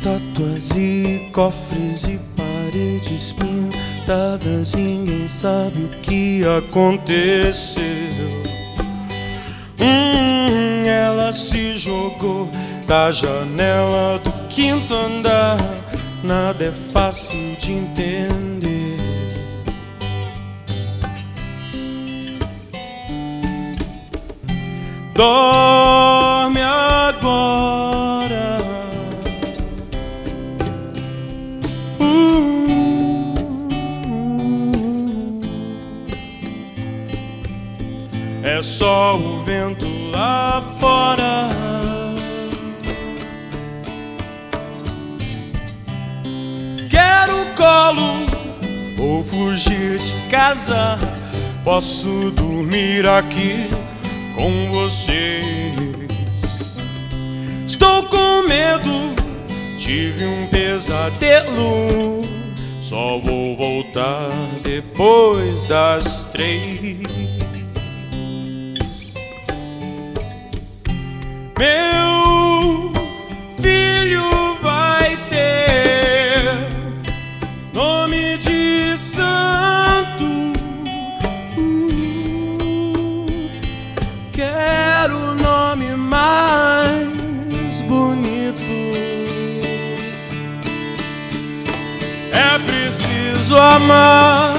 estátuas e cofres e paredes pintadas, ninguém sabe o que aconteceu. Ela se jogou da janela do quinto andar, nada é fácil de entender. Dorme agora. É só o vento lá fora. Quero colo, vou fugir de casa. Posso dormir aqui com vocês. Estou com medo, tive um pesadelo. Só vou voltar depois das 3. Meu filho vai ter nome de santo. Quero o nome mais bonito. É preciso amar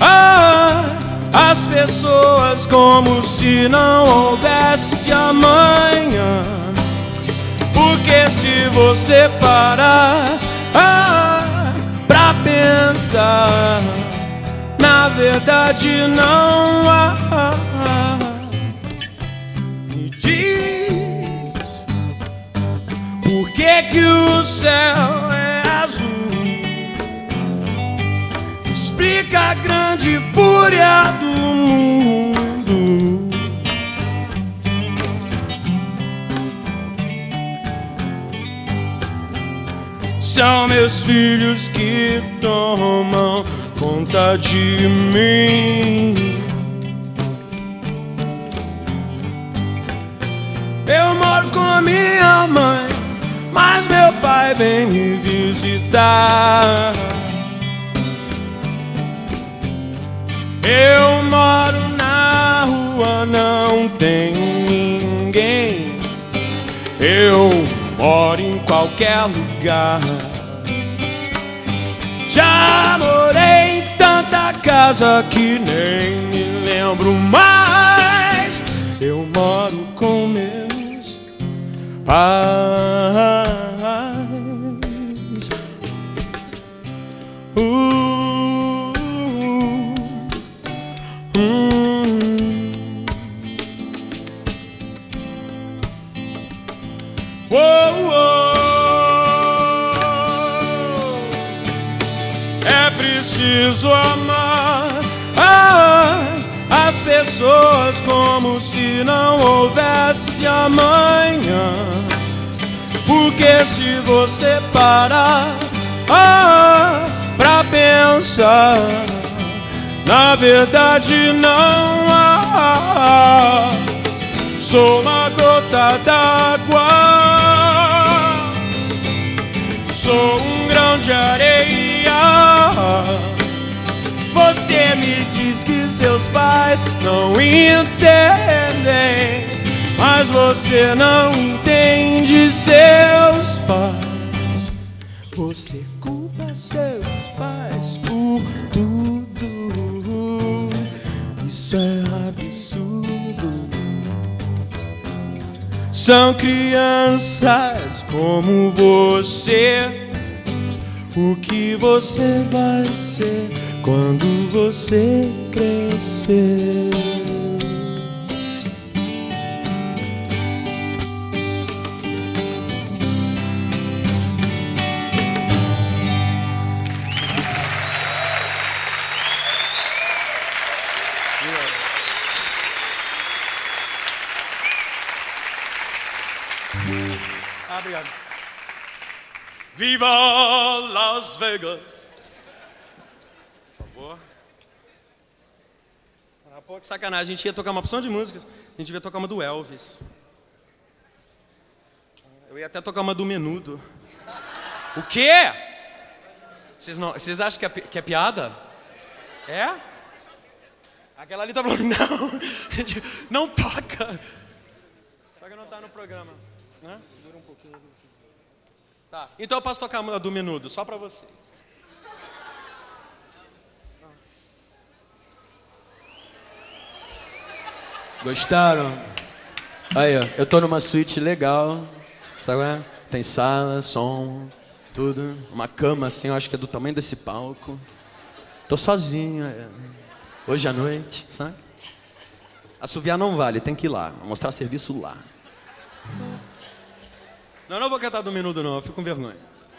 as pessoas como se não houvesse amanhã. Porque se você parar pra pensar, na verdade não há. Me diz por que o céu é azul. Explica a grande fúria do mundo. São meus filhos que tomam conta de mim. Eu moro com minha mãe, mas meu pai vem me visitar. Eu moro na rua, não tem ninguém. Eu moro em qualquer lugar. Já morei em tanta casa que nem me lembro mais. Eu moro com meus pais. É preciso amar as pessoas como se não houvesse amanhã. Porque se você parar pra pensar, na verdade não há. Sou uma gota d'água, sou um grão de areia. Você me diz que seus pais não entendem, mas você não entende seus pais. Você culpa seus pais por tudo. Isso é absurdo. São crianças como você. O que você vai ser quando você crescer? Obrigado. Viva Las Vegas! Por favor. Pô, que sacanagem. A gente ia tocar uma opção de músicas. A gente ia tocar uma do Elvis. Eu ia até tocar uma do Menudo. O quê? Vocês acham que é piada? É? Aquela ali tá falando, não toca. Só que não tá no programa, né? Segura um pouquinho. Tá, então eu posso tocar a do Menudo, só pra vocês. Gostaram? Aí, ó, eu tô numa suíte legal, sabe? Tem sala, som, tudo. Uma cama assim, eu acho que é do tamanho desse palco. Tô sozinho, hoje à noite, sabe? Assoviar não vale, tem que ir lá, mostrar serviço lá. Não vou cantar do Menudo não, eu fico com vergonha.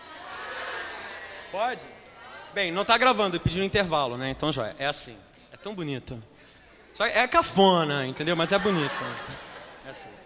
Pode? Bem, não tá gravando, eu pedi um intervalo, né? Então já é assim, é tão bonito. Só é cafona, entendeu? Mas é bonito. É assim.